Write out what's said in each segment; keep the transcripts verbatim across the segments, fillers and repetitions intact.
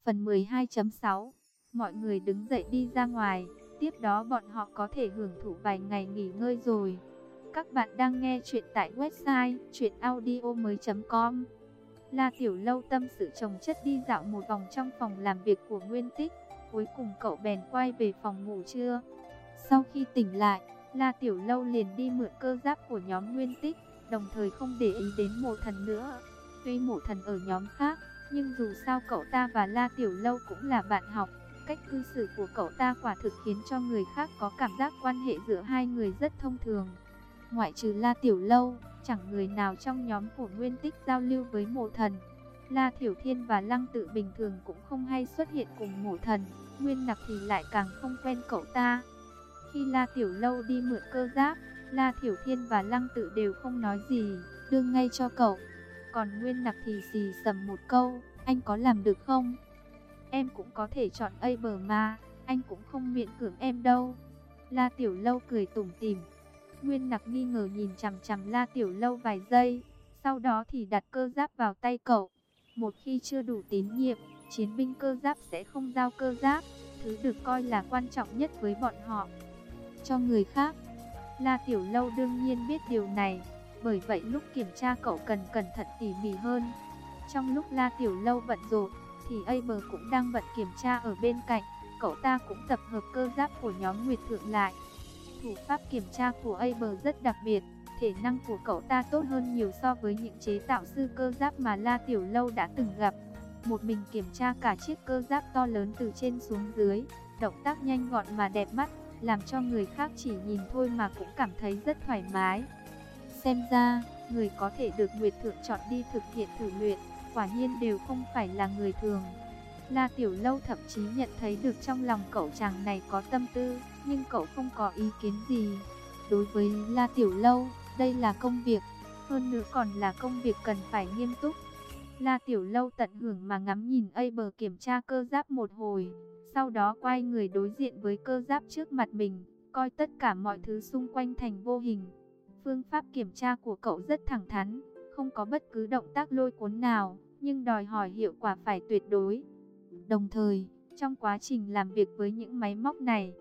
Phần mười hai chấm sáu. Mọi người đứng dậy đi ra ngoài, tiếp đó bọn họ có thể hưởng thụ vài ngày nghỉ ngơi rồi. Các bạn đang nghe chuyện tại website truyện audio mới chấm com. La Tiểu Lâu tâm sự chồng chất đi dạo một vòng trong phòng làm việc của Nguyên Tích, cuối cùng cậu bèn quay về phòng ngủ trưa. Sau khi tỉnh lại, La Tiểu Lâu liền đi mượn cơ giáp của nhóm Nguyên Tích, đồng thời không để ý đến Mộ Thần nữa. Tuy Mộ Thần ở nhóm khác, nhưng dù sao cậu ta và La Tiểu Lâu cũng là bạn học. Cách cư xử của cậu ta quả thực khiến cho người khác có cảm giác quan hệ giữa hai người rất thông thường. Ngoại trừ La Tiểu Lâu, chẳng người nào trong nhóm của Nguyên Tích giao lưu với Mộ Thần. La Thiểu Thiên và Lăng Tự bình thường cũng không hay xuất hiện cùng Mộ Thần, Nguyên Nặc thì lại càng không quen cậu ta. Khi La Tiểu Lâu đi mượn cơ giáp, La Thiểu Thiên và Lăng Tự đều không nói gì, đưa ngay cho cậu. Còn Nguyên Nặc thì xì xầm một câu, anh có làm được không? Em cũng có thể chọn A bờ mà, anh cũng không miễn cưỡng em đâu. La Tiểu Lâu cười tủm tỉm. Nguyên Nặc nghi ngờ nhìn chằm chằm La Tiểu Lâu vài giây, sau đó thì đặt cơ giáp vào tay cậu. Một khi chưa đủ tín nhiệm, chiến binh cơ giáp sẽ không giao cơ giáp, thứ được coi là quan trọng nhất với bọn họ, cho người khác. La Tiểu Lâu đương nhiên biết điều này, bởi vậy lúc kiểm tra cậu cần cẩn thận tỉ mỉ hơn. Trong lúc La Tiểu Lâu bận rộn, thì A bờ cũng đang bận kiểm tra ở bên cạnh. Cậu ta cũng tập hợp cơ giáp của nhóm Nguyệt Thượng lại. Thủ pháp kiểm tra của A bờ rất đặc biệt, thể năng của cậu ta tốt hơn nhiều so với những chế tạo sư cơ giáp mà La Tiểu Lâu đã từng gặp. Một mình kiểm tra cả chiếc cơ giáp to lớn từ trên xuống dưới, động tác nhanh gọn mà đẹp mắt, làm cho người khác chỉ nhìn thôi mà cũng cảm thấy rất thoải mái. Xem ra, người có thể được Nguyệt Thượng chọn đi thực hiện thử luyện, quả nhiên đều không phải là người thường. La Tiểu Lâu thậm chí nhận thấy được trong lòng cậu chàng này có tâm tư, nhưng cậu không có ý kiến gì. Đối với La Tiểu Lâu, đây là công việc, hơn nữa còn là công việc cần phải nghiêm túc. La Tiểu Lâu tận hưởng mà ngắm nhìn A bờ kiểm tra cơ giáp một hồi, sau đó quay người đối diện với cơ giáp trước mặt mình, coi tất cả mọi thứ xung quanh thành vô hình. Phương pháp kiểm tra của cậu rất thẳng thắn, không có bất cứ động tác lôi cuốn nào, nhưng đòi hỏi hiệu quả phải tuyệt đối. Đồng thời, trong quá trình làm việc với những máy móc này,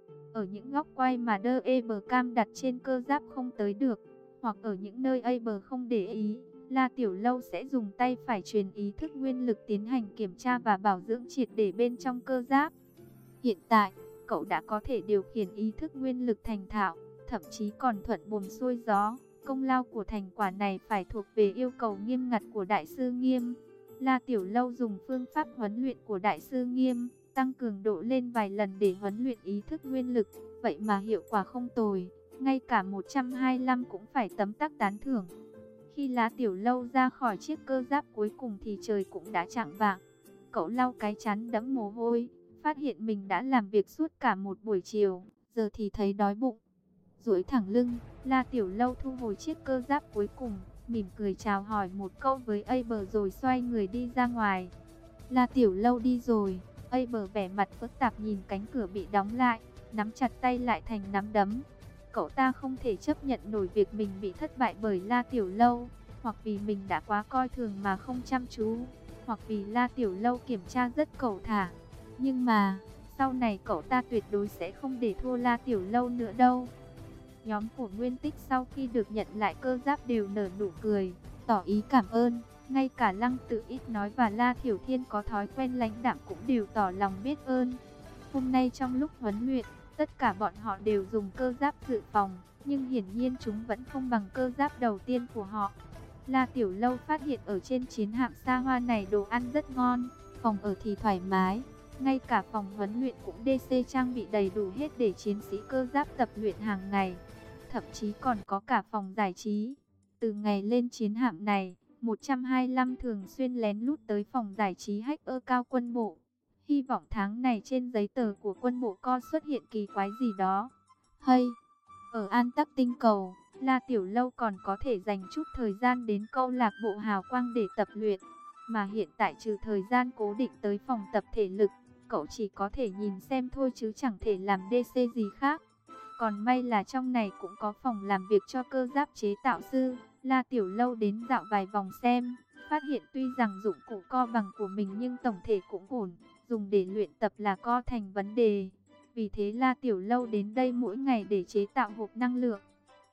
ở những góc quay mà đơ A bờ cam đặt trên cơ giáp không tới được, hoặc ở những nơi A bờ không để ý, La Tiểu Lâu sẽ dùng tay phải truyền ý thức nguyên lực tiến hành kiểm tra và bảo dưỡng triệt để bên trong cơ giáp. Hiện tại, cậu đã có thể điều khiển ý thức nguyên lực thành thạo, thậm chí còn thuận buồm xuôi gió. Công lao của thành quả này phải thuộc về yêu cầu nghiêm ngặt của Đại sư Nghiêm. La Tiểu Lâu dùng phương pháp huấn luyện của Đại sư Nghiêm, tăng cường độ lên vài lần để huấn luyện ý thức nguyên lực, vậy mà hiệu quả không tồi, ngay cả một trăm hai mươi lăm cũng phải tấm tắc tán thưởng. Khi La Tiểu Lâu ra khỏi chiếc cơ giáp cuối cùng thì trời cũng đã chạng vạng. Cậu lau cái trán đẫm mồ hôi, phát hiện mình đã làm việc suốt cả một buổi chiều, giờ thì thấy đói bụng. Duỗi thẳng lưng, La Tiểu Lâu thu hồi chiếc cơ giáp cuối cùng, mỉm cười chào hỏi một câu với A bờ rồi xoay người đi ra ngoài. La Tiểu Lâu đi rồi, A bờ vẻ mặt phức tạp nhìn cánh cửa bị đóng lại, nắm chặt tay lại thành nắm đấm. Cậu ta không thể chấp nhận nổi việc mình bị thất bại bởi La Tiểu Lâu, hoặc vì mình đã quá coi thường mà không chăm chú, hoặc vì La Tiểu Lâu kiểm tra rất cẩu thả. Nhưng mà, sau này cậu ta tuyệt đối sẽ không để thua La Tiểu Lâu nữa đâu. Nhóm của Nguyên Tích sau khi được nhận lại cơ giáp đều nở nụ cười, tỏ ý cảm ơn. Ngay cả Lăng Tự ít nói và La Thiểu Thiên có thói quen lãnh đạm cũng đều tỏ lòng biết ơn. Hôm nay trong lúc huấn luyện, tất cả bọn họ đều dùng cơ giáp dự phòng, nhưng hiển nhiên chúng vẫn không bằng cơ giáp đầu tiên của họ. La Tiểu Lâu phát hiện ở trên chiến hạm xa hoa này đồ ăn rất ngon, phòng ở thì thoải mái. Ngay cả phòng huấn luyện cũng đê xê trang bị đầy đủ hết để chiến sĩ cơ giáp tập luyện hàng ngày. Thậm chí còn có cả phòng giải trí. Từ ngày lên chiến hạm này, một trăm hai mươi lăm thường xuyên lén lút tới phòng giải trí hacker cao quân bộ. Hy vọng tháng này trên giấy tờ của quân bộ co xuất hiện kỳ quái gì đó. Hay, ở An Tắc tinh cầu, La Tiểu Lâu còn có thể dành chút thời gian đến câu lạc bộ hào quang để tập luyện. Mà hiện tại trừ thời gian cố định tới phòng tập thể lực, cậu chỉ có thể nhìn xem thôi chứ chẳng thể làm đê xê gì khác. Còn may là trong này cũng có phòng làm việc cho cơ giáp chế tạo sư. La Tiểu Lâu đến dạo vài vòng xem, phát hiện tuy rằng dụng cụ co bằng của mình nhưng tổng thể cũng ổn, dùng để luyện tập là co thành vấn đề. Vì thế La Tiểu Lâu đến đây mỗi ngày để chế tạo hộp năng lượng.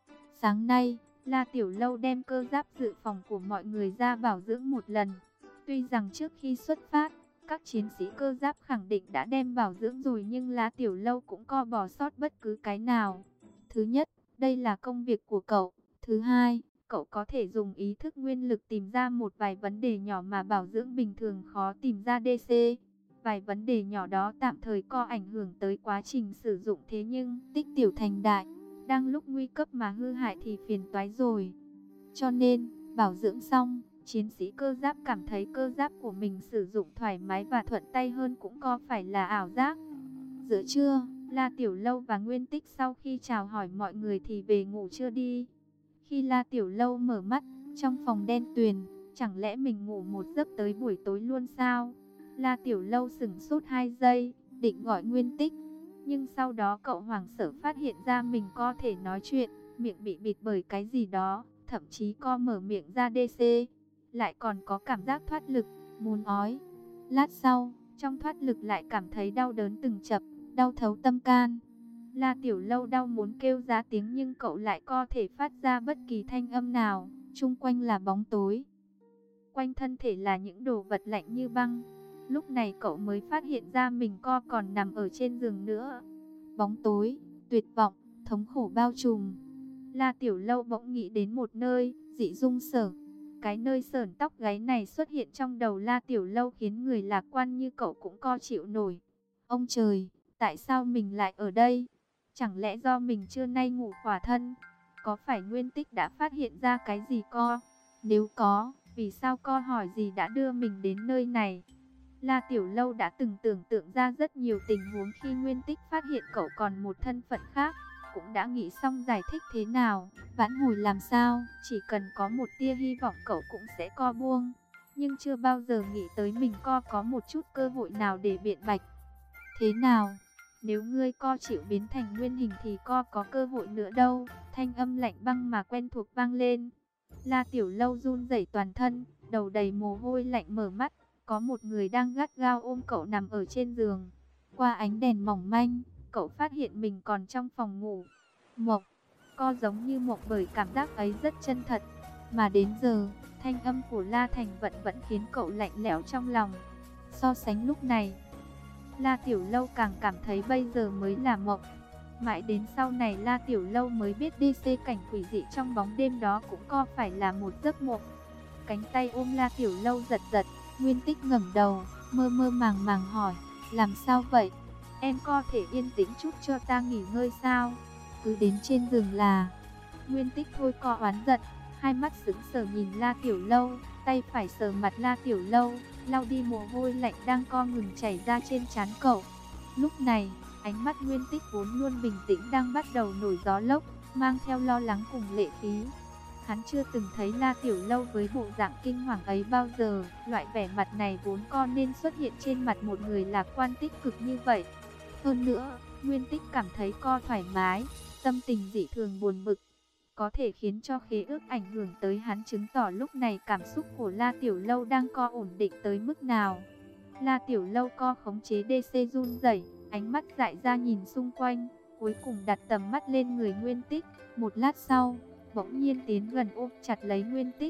Sáng nay, La Tiểu Lâu đem cơ giáp dự phòng của mọi người ra bảo dưỡng một lần. Tuy rằng trước khi xuất phát, các chiến sĩ cơ giáp khẳng định đã đem bảo dưỡng rồi nhưng La Tiểu Lâu cũng co bỏ sót bất cứ cái nào. Thứ nhất, đây là công việc của cậu. Thứ hai, cậu có thể dùng ý thức nguyên lực tìm ra một vài vấn đề nhỏ mà bảo dưỡng bình thường khó tìm ra đê xê. Vài vấn đề nhỏ đó tạm thời có ảnh hưởng tới quá trình sử dụng, thế nhưng tích tiểu thành đại, đang lúc nguy cấp mà hư hại thì phiền toái rồi. Cho nên, bảo dưỡng xong, chiến sĩ cơ giáp cảm thấy cơ giáp của mình sử dụng thoải mái và thuận tay hơn cũng có phải là ảo giác. Giữa trưa, La Tiểu Lâu và Nguyên Tích sau khi chào hỏi mọi người thì về ngủ trưa đi. Khi La Tiểu Lâu mở mắt, trong phòng đen tuyền, chẳng lẽ mình ngủ một giấc tới buổi tối luôn sao? La Tiểu Lâu sửng sốt hai giây, định gọi Nguyên Tích. Nhưng sau đó cậu hoảng sợ phát hiện ra mình có thể nói chuyện, miệng bị bịt bởi cái gì đó, thậm chí co mở miệng ra đê xê. Lại còn có cảm giác thoát lực, muốn ói. Lát sau, trong thoát lực lại cảm thấy đau đớn từng chập, đau thấu tâm can. La Tiểu Lâu đau muốn kêu ra tiếng nhưng cậu lại có thể phát ra bất kỳ thanh âm nào, chung quanh là bóng tối. Quanh thân thể là những đồ vật lạnh như băng. Lúc này cậu mới phát hiện ra mình co còn nằm ở trên giường nữa. Bóng tối, tuyệt vọng, thống khổ bao trùm. La Tiểu Lâu bỗng nghĩ đến một nơi, Dị Dung Sở. Cái nơi sởn tóc gáy này xuất hiện trong đầu La Tiểu Lâu khiến người lạc quan như cậu cũng co chịu nổi. Ông trời, tại sao mình lại ở đây? Chẳng lẽ do mình trưa nay ngủ khỏa thân? Có phải Nguyên Tích đã phát hiện ra cái gì co? Nếu có, vì sao co hỏi gì đã đưa mình đến nơi này? La Tiểu Lâu đã từng tưởng tượng ra rất nhiều tình huống khi Nguyên Tích phát hiện cậu còn một thân phận khác. Cũng đã nghĩ xong giải thích thế nào, vãn hồi làm sao, chỉ cần có một tia hy vọng cậu cũng sẽ co buông. Nhưng chưa bao giờ nghĩ tới mình co có một chút cơ hội nào để biện bạch. Thế nào? Nếu ngươi co chịu biến thành nguyên hình thì co có cơ hội nữa đâu. Thanh âm lạnh băng mà quen thuộc vang lên. La Tiểu Lâu run rẩy toàn thân, đầu đầy mồ hôi lạnh mở mắt. Có một người đang gắt gao ôm cậu nằm ở trên giường. Qua ánh đèn mỏng manh, cậu phát hiện mình còn trong phòng ngủ. Mộng, co giống như mộng bởi cảm giác ấy rất chân thật. Mà đến giờ, thanh âm của La Thành Vận vẫn khiến cậu lạnh lẽo trong lòng. So sánh lúc này, La Tiểu Lâu càng cảm thấy bây giờ mới là mộng. Mãi đến sau này La Tiểu Lâu mới biết đê xê cảnh quỷ dị trong bóng đêm đó cũng có phải là một giấc mộng. Cánh tay ôm La Tiểu Lâu giật giật, Nguyên Tích ngẩng đầu, mơ mơ màng màng hỏi, làm sao vậy? Em có thể yên tĩnh chút cho ta nghỉ ngơi sao? Cứ đến trên giường là... Nguyên Tích thôi co oán giận, hai mắt sững sờ nhìn La Tiểu Lâu, tay phải sờ mặt La Tiểu Lâu, lau đi mồ hôi lạnh đang co ngừng chảy ra trên trán cậu. Lúc này, ánh mắt Nguyên Tích vốn luôn bình tĩnh đang bắt đầu nổi gió lốc, mang theo lo lắng cùng lệ khí. Hắn chưa từng thấy La Tiểu Lâu với bộ dạng kinh hoàng ấy bao giờ, loại vẻ mặt này vốn co nên xuất hiện trên mặt một người lạc quan tích cực như vậy. Hơn nữa, Nguyên Tích cảm thấy co thoải mái, tâm tình dị thường buồn bực, có thể khiến cho khế ước ảnh hưởng tới hắn, chứng tỏ lúc này cảm xúc của La Tiểu Lâu đang co ổn định tới mức nào. La Tiểu Lâu co khống chế đê xê run rẩy, ánh mắt dại ra nhìn xung quanh, cuối cùng đặt tầm mắt lên người Nguyên Tích. Một lát sau, bỗng nhiên tiến gần ôm chặt lấy Nguyên Tích.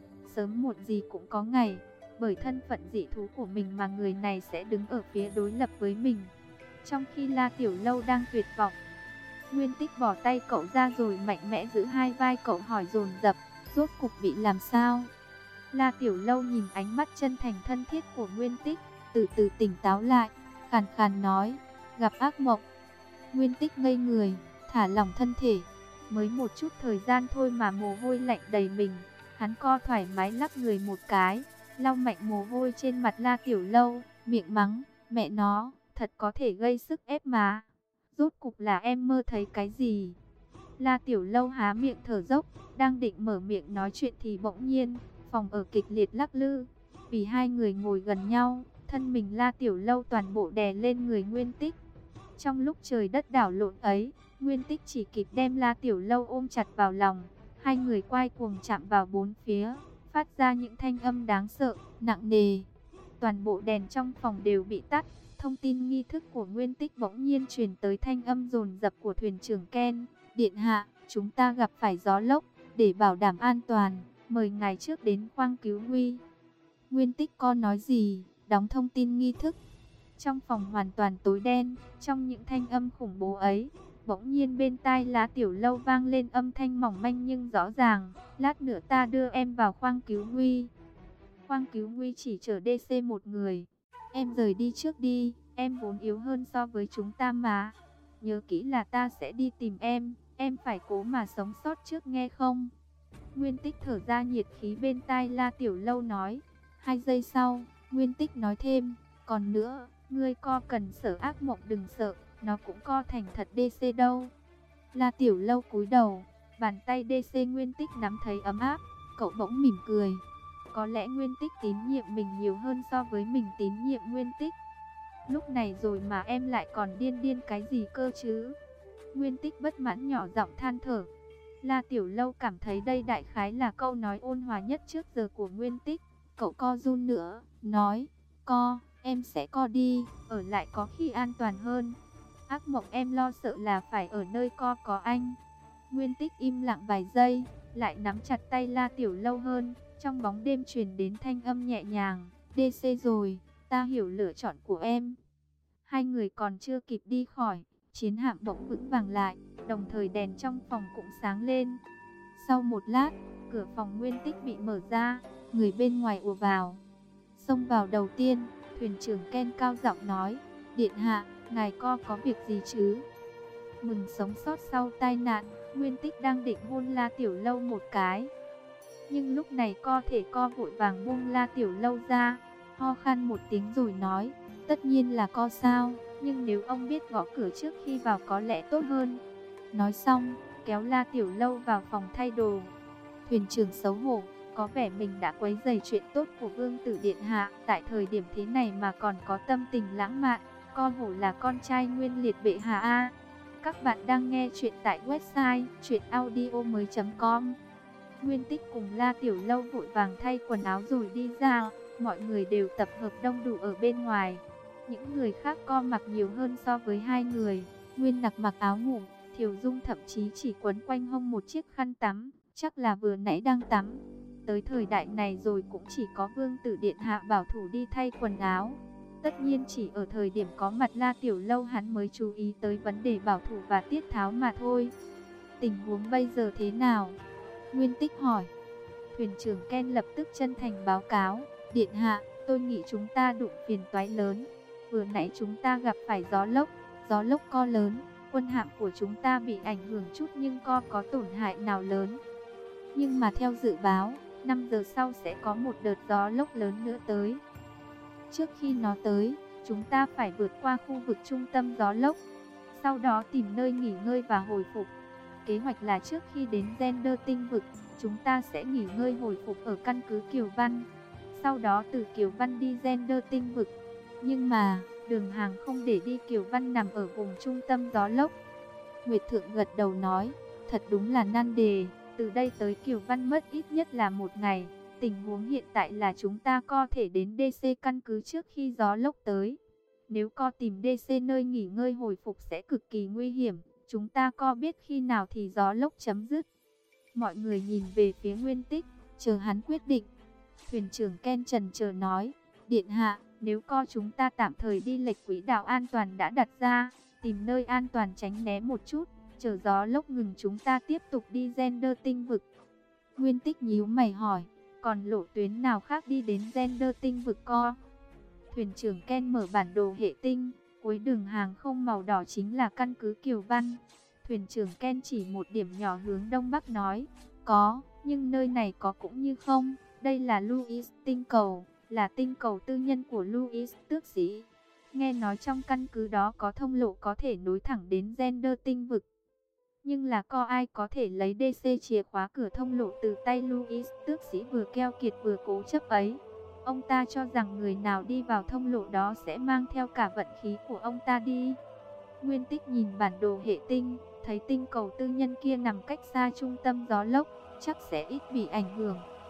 Sớm muộn gì cũng có ngày, bởi thân phận dị thú của mình mà người này sẽ đứng ở phía đối lập với mình. Trong khi La Tiểu Lâu đang tuyệt vọng, Nguyên Tích bỏ tay cậu ra rồi mạnh mẽ giữ hai vai cậu hỏi dồn dập, rốt cục bị làm sao? La Tiểu Lâu nhìn ánh mắt chân thành thân thiết của Nguyên Tích, từ từ tỉnh táo lại, khàn khàn nói, gặp ác mộng. Nguyên Tích ngây người, thả lỏng thân thể. Mới một chút thời gian thôi mà mồ hôi lạnh đầy mình, hắn co thoải mái lắc người một cái, lau mạnh mồ hôi trên mặt La Tiểu Lâu, miệng mắng, mẹ nó, thật có thể gây sức ép mà. Rốt cục là em mơ thấy cái gì? La Tiểu Lâu há miệng thở dốc, đang định mở miệng nói chuyện thì bỗng nhiên, phòng ở kịch liệt lắc lư. Vì hai người ngồi gần nhau, thân mình La Tiểu Lâu toàn bộ đè lên người Nguyên Tích. Trong lúc trời đất đảo lộn ấy, Nguyên Tích chỉ kịp đem La Tiểu Lâu ôm chặt vào lòng. Hai người quay cuồng chạm vào bốn phía, phát ra những thanh âm đáng sợ, nặng nề. Toàn bộ đèn trong phòng đều bị tắt. Thông tin nghi thức của Nguyên Tích bỗng nhiên truyền tới thanh âm dồn dập của thuyền trưởng Ken. Điện hạ, chúng ta gặp phải gió lốc, để bảo đảm an toàn, mời ngài trước đến khoang cứu nguy. Nguyên Tích có nói gì, đóng thông tin nghi thức. Trong phòng hoàn toàn tối đen, trong những thanh âm khủng bố ấy, bỗng nhiên bên tai La Tiểu Lâu vang lên âm thanh mỏng manh nhưng rõ ràng. Lát nữa ta đưa em vào khoang cứu nguy. Khoang cứu nguy chỉ chở đê xê một người. Em rời đi trước đi, em vốn yếu hơn so với chúng ta mà. Nhớ kỹ là ta sẽ đi tìm em, em phải cố mà sống sót trước nghe không? Nguyên Tích thở ra nhiệt khí bên tai La Tiểu Lâu nói. Hai giây sau, Nguyên Tích nói thêm, còn nữa, ngươi co cần sở ác mộng đừng sợ, nó cũng co thành thật đê xê đâu. La Tiểu Lâu cúi đầu, bàn tay đê xê Nguyên Tích nắm thấy ấm áp, cậu bỗng mỉm cười. Có lẽ Nguyên Tích tín nhiệm mình nhiều hơn so với mình tín nhiệm Nguyên Tích. Lúc này rồi mà em lại còn điên điên cái gì cơ chứ? Nguyên Tích bất mãn nhỏ giọng than thở. La Tiểu Lâu cảm thấy đây đại khái là câu nói ôn hòa nhất trước giờ của Nguyên Tích. Cậu co run nữa, nói, co, em sẽ co đi, ở lại có khi an toàn hơn. Ác mộng em lo sợ là phải ở nơi co có anh. Nguyên Tích im lặng vài giây, lại nắm chặt tay La Tiểu Lâu hơn. Trong bóng đêm truyền đến thanh âm nhẹ nhàng, đê xê rồi, ta hiểu lựa chọn của em. Hai người còn chưa kịp đi khỏi, chiến hạm bỗng vững vàng lại, đồng thời đèn trong phòng cũng sáng lên. Sau một lát, cửa phòng Nguyên Tích bị mở ra, người bên ngoài ùa vào. Xông vào đầu tiên, thuyền trưởng Ken cao giọng nói, điện hạ, ngài co có việc gì chứ? Mừng sống sót sau tai nạn, Nguyên Tích đang định hôn La Tiểu Lâu một cái. Nhưng lúc này co thể co vội vàng buông La Tiểu Lâu ra, ho khan một tiếng rồi nói, tất nhiên là co sao, nhưng nếu ông biết gõ cửa trước khi vào có lẽ tốt hơn. Nói xong, kéo La Tiểu Lâu vào phòng thay đồ. Thuyền trưởng xấu hổ, có vẻ mình đã quấy rầy chuyện tốt của Vương tử điện hạ, tại thời điểm thế này mà còn có tâm tình lãng mạn, co hổ là con trai nguyên liệt bệ hạ a. Các bạn đang nghe chuyện tại website truyện audio mới chấm com. Nguyên Tích cùng La Tiểu Lâu vội vàng thay quần áo rồi đi ra, mọi người đều tập hợp đông đủ ở bên ngoài. Những người khác co mặc nhiều hơn so với hai người. Nguyên Nặc mặc áo ngủ, Thiều Dung thậm chí chỉ quấn quanh hông một chiếc khăn tắm, chắc là vừa nãy đang tắm. Tới thời đại này rồi cũng chỉ có Vương tử điện hạ bảo thủ đi thay quần áo. Tất nhiên chỉ ở thời điểm có mặt La Tiểu Lâu hắn mới chú ý tới vấn đề bảo thủ và tiết tháo mà thôi. Tình huống bây giờ thế nào? Nguyên Tích hỏi. Thuyền trưởng Ken lập tức chân thành báo cáo, điện hạ, tôi nghĩ chúng ta đụng phiền toái lớn. Vừa nãy chúng ta gặp phải gió lốc, gió lốc co lớn, quân hạm của chúng ta bị ảnh hưởng chút nhưng co có tổn hại nào lớn. Nhưng mà theo dự báo, năm giờ sau sẽ có một đợt gió lốc lớn nữa tới. Trước khi nó tới, chúng ta phải vượt qua khu vực trung tâm gió lốc, sau đó tìm nơi nghỉ ngơi và hồi phục. Kế hoạch là trước khi đến Gender tinh vực, chúng ta sẽ nghỉ ngơi hồi phục ở căn cứ Kiều Văn. Sau đó từ Kiều Văn đi Gender tinh vực. Nhưng mà, đường hàng không để đi Kiều Văn nằm ở vùng trung tâm gió lốc. Nguyệt Thượng gật đầu nói, thật đúng là nan đề, từ đây tới Kiều Văn mất ít nhất là một ngày. Tình huống hiện tại là chúng ta có thể đến đê xê căn cứ trước khi gió lốc tới. Nếu co tìm đê xê nơi nghỉ ngơi hồi phục sẽ cực kỳ nguy hiểm. Chúng ta có biết khi nào thì gió lốc chấm dứt? Mọi người nhìn về phía Nguyên Tích, chờ hắn quyết định. Thuyền trưởng Ken chần chờ nói, điện hạ, nếu co chúng ta tạm thời đi lệch quỹ đạo an toàn đã đặt ra, tìm nơi an toàn tránh né một chút, chờ gió lốc ngừng chúng ta tiếp tục đi Gender tinh vực. Nguyên Tích nhíu mày hỏi, còn lộ tuyến nào khác đi đến Gender tinh vực co? Thuyền trưởng Ken mở bản đồ hệ tinh, cuối đường hàng không màu đỏ chính là căn cứ Kiều Văn. Thuyền trưởng Ken chỉ một điểm nhỏ hướng đông bắc nói, có, nhưng nơi này có cũng như không, đây là Louis tinh cầu, là tinh cầu tư nhân của Louis tước sĩ. Nghe nói trong căn cứ đó có thông lộ có thể nối thẳng đến Gender tinh vực. Nhưng là có ai có thể lấy đê xê chìa khóa cửa thông lộ từ tay Louis tước sĩ vừa keo kiệt vừa cố chấp ấy. Ông ta cho rằng người nào đi vào thông lộ đó sẽ mang theo cả vận khí của ông ta đi. Nguyên Tích nhìn bản đồ hệ tinh, thấy tinh cầu tư nhân kia nằm cách xa trung tâm gió lốc, chắc sẽ ít bị ảnh hưởng.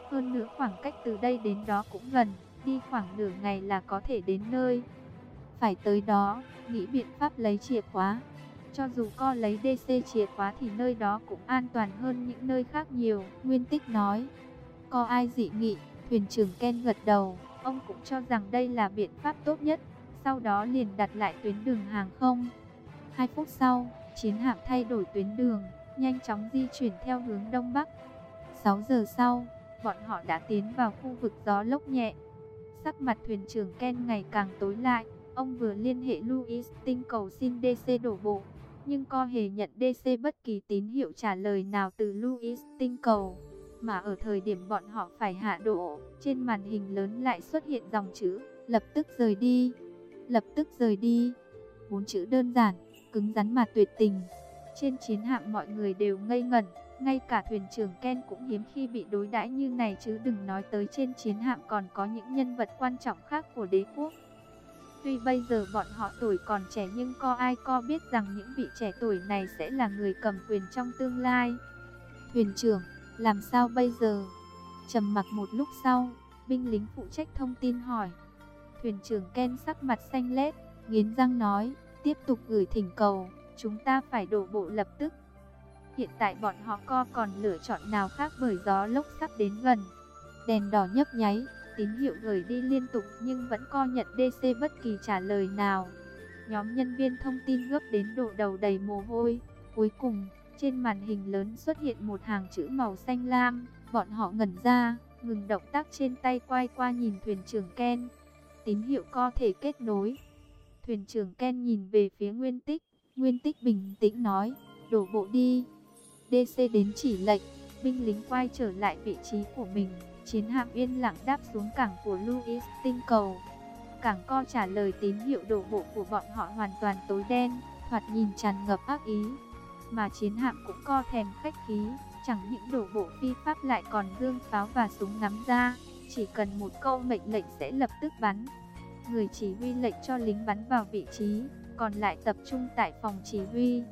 Hơn nữa khoảng cách từ đây đến đó cũng gần, đi khoảng nửa ngày là có thể đến nơi. Phải tới đó, nghĩ biện pháp lấy chìa khóa. Cho dù co lấy đê xê chìa khóa thì nơi đó cũng an toàn hơn những nơi khác nhiều, Nguyên Tích nói. Có ai dị nghị? Thuyền trưởng Ken gật đầu, ông cũng cho rằng đây là biện pháp tốt nhất. Sau đó liền đặt lại tuyến đường hàng không. Hai phút sau, chiến hạm thay đổi tuyến đường, nhanh chóng di chuyển theo hướng đông bắc. Sáu giờ sau, bọn họ đã tiến vào khu vực gió lốc nhẹ. Sắc mặt thuyền trưởng Ken ngày càng tối lại. Ông vừa liên hệ Louis tinh cầu xin đê xê đổ bộ, nhưng co hề nhận đê xê bất kỳ tín hiệu trả lời nào từ Louis tinh cầu. Mà ở thời điểm bọn họ phải hạ độ, trên màn hình lớn lại xuất hiện dòng chữ lập tức rời đi, lập tức rời đi. Bốn chữ đơn giản, cứng rắn mà tuyệt tình. Trên chiến hạm mọi người đều ngây ngẩn, ngay cả thuyền trưởng Ken cũng hiếm khi bị đối đãi như này, chứ đừng nói tới trên chiến hạm còn có những nhân vật quan trọng khác của đế quốc. Tuy bây giờ bọn họ tuổi còn trẻ nhưng có ai có biết rằng những vị trẻ tuổi này sẽ là người cầm quyền trong tương lai. Thuyền trưởng, làm sao bây giờ? Trầm mặc một lúc sau, binh lính phụ trách thông tin hỏi. Thuyền trưởng Ken sắc mặt xanh lét, nghiến răng nói, tiếp tục gửi thỉnh cầu, chúng ta phải đổ bộ lập tức. Hiện tại bọn họ có còn lựa chọn nào khác bởi gió lốc sắp đến gần. Đèn đỏ nhấp nháy, tín hiệu gửi đi liên tục nhưng vẫn co nhận đê xê bất kỳ trả lời nào. Nhóm nhân viên thông tin gấp đến độ đầu đầy mồ hôi. Cuối cùng, trên màn hình lớn xuất hiện một hàng chữ màu xanh lam. Bọn họ ngẩn ra, ngừng động tác trên tay, quay qua nhìn thuyền trưởng Ken. Tín hiệu có thể kết nối. Thuyền trưởng Ken nhìn về phía Nguyên Tích. Nguyên Tích bình tĩnh nói, đổ bộ đi. đê xê đến chỉ lệnh, binh lính quay trở lại vị trí của mình. Chiến hạm yên lặng đáp xuống cảng của Louis tinh cầu. Cảng co trả lời tín hiệu đổ bộ của bọn họ hoàn toàn tối đen, thoạt nhìn tràn ngập ác ý. Mà chiến hạm cũng co thèm khách khí, chẳng những đổ bộ phi pháp lại còn gương pháo và súng ngắm ra. Chỉ cần một câu mệnh lệnh sẽ lập tức bắn. Người chỉ huy lệnh cho lính bắn vào vị trí, còn lại tập trung tại phòng chỉ huy.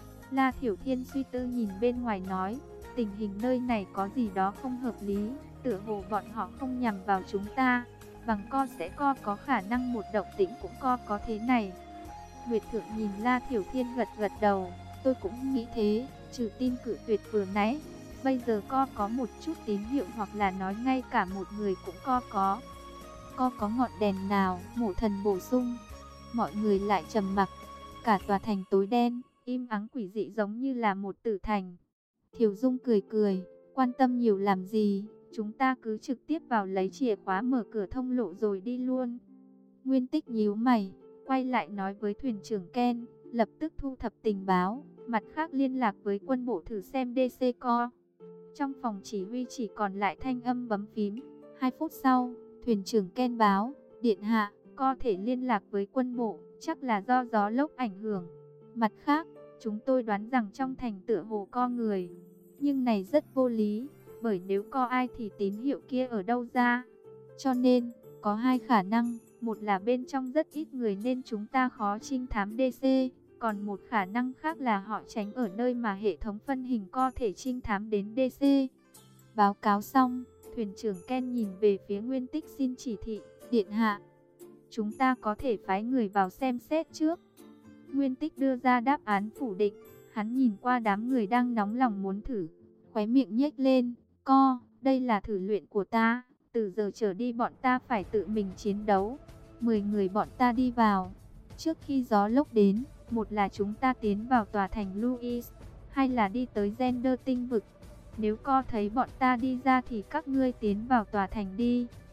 La Thiểu Thiên suy tư nhìn bên ngoài nói, tình hình nơi này có gì đó không hợp lý, tựa hồ bọn họ không nhằm vào chúng ta, bằng co sẽ co có khả năng một động tĩnh cũng co có thế này. Nguyệt Thượng nhìn La Thiểu Thiên gật gật đầu, tôi cũng nghĩ thế, trừ tin cự tuyệt vừa nãy, bây giờ co có một chút tín hiệu hoặc là nói ngay cả một người cũng co có. Co có ngọn đèn nào? Mộ Thần bổ sung. Mọi người lại trầm mặc, cả tòa thành tối đen, im ắng quỷ dị giống như là một tử thành. Thiều Dung cười cười, quan tâm nhiều làm gì, chúng ta cứ trực tiếp vào lấy chìa khóa mở cửa thông lộ rồi đi luôn. Nguyên Tích nhíu mày, quay lại nói với thuyền trưởng Ken, lập tức thu thập tình báo, mặt khác liên lạc với quân bộ thử xem đê xê co. Trong phòng chỉ huy chỉ còn lại thanh âm bấm phím. Hai phút sau, thuyền trưởng Ken báo, điện hạ, có thể liên lạc với quân bộ, chắc là do gió lốc ảnh hưởng. Mặt khác, chúng tôi đoán rằng trong thành tựa hồ co người. Nhưng này rất vô lý, bởi nếu có ai thì tín hiệu kia ở đâu ra. Cho nên, có hai khả năng, một là bên trong rất ít người nên chúng ta khó trinh thám đê xê. Còn một khả năng khác là họ tránh ở nơi mà hệ thống phân hình có thể trinh thám đến đê xê. Báo cáo xong, thuyền trưởng Ken nhìn về phía Nguyên Tích xin chỉ thị, điện hạ. Chúng ta có thể phái người vào xem xét trước. Nguyên Tích đưa ra đáp án phủ định, hắn nhìn qua đám người đang nóng lòng muốn thử, khóe miệng nhếch lên, co, đây là thử luyện của ta, từ giờ trở đi bọn ta phải tự mình chiến đấu. Mười người bọn ta đi vào. Trước khi gió lốc đến, một là chúng ta tiến vào tòa thành Louis, hai là đi tới Gender tinh vực. Nếu co thấy bọn ta đi ra thì các ngươi tiến vào tòa thành đi,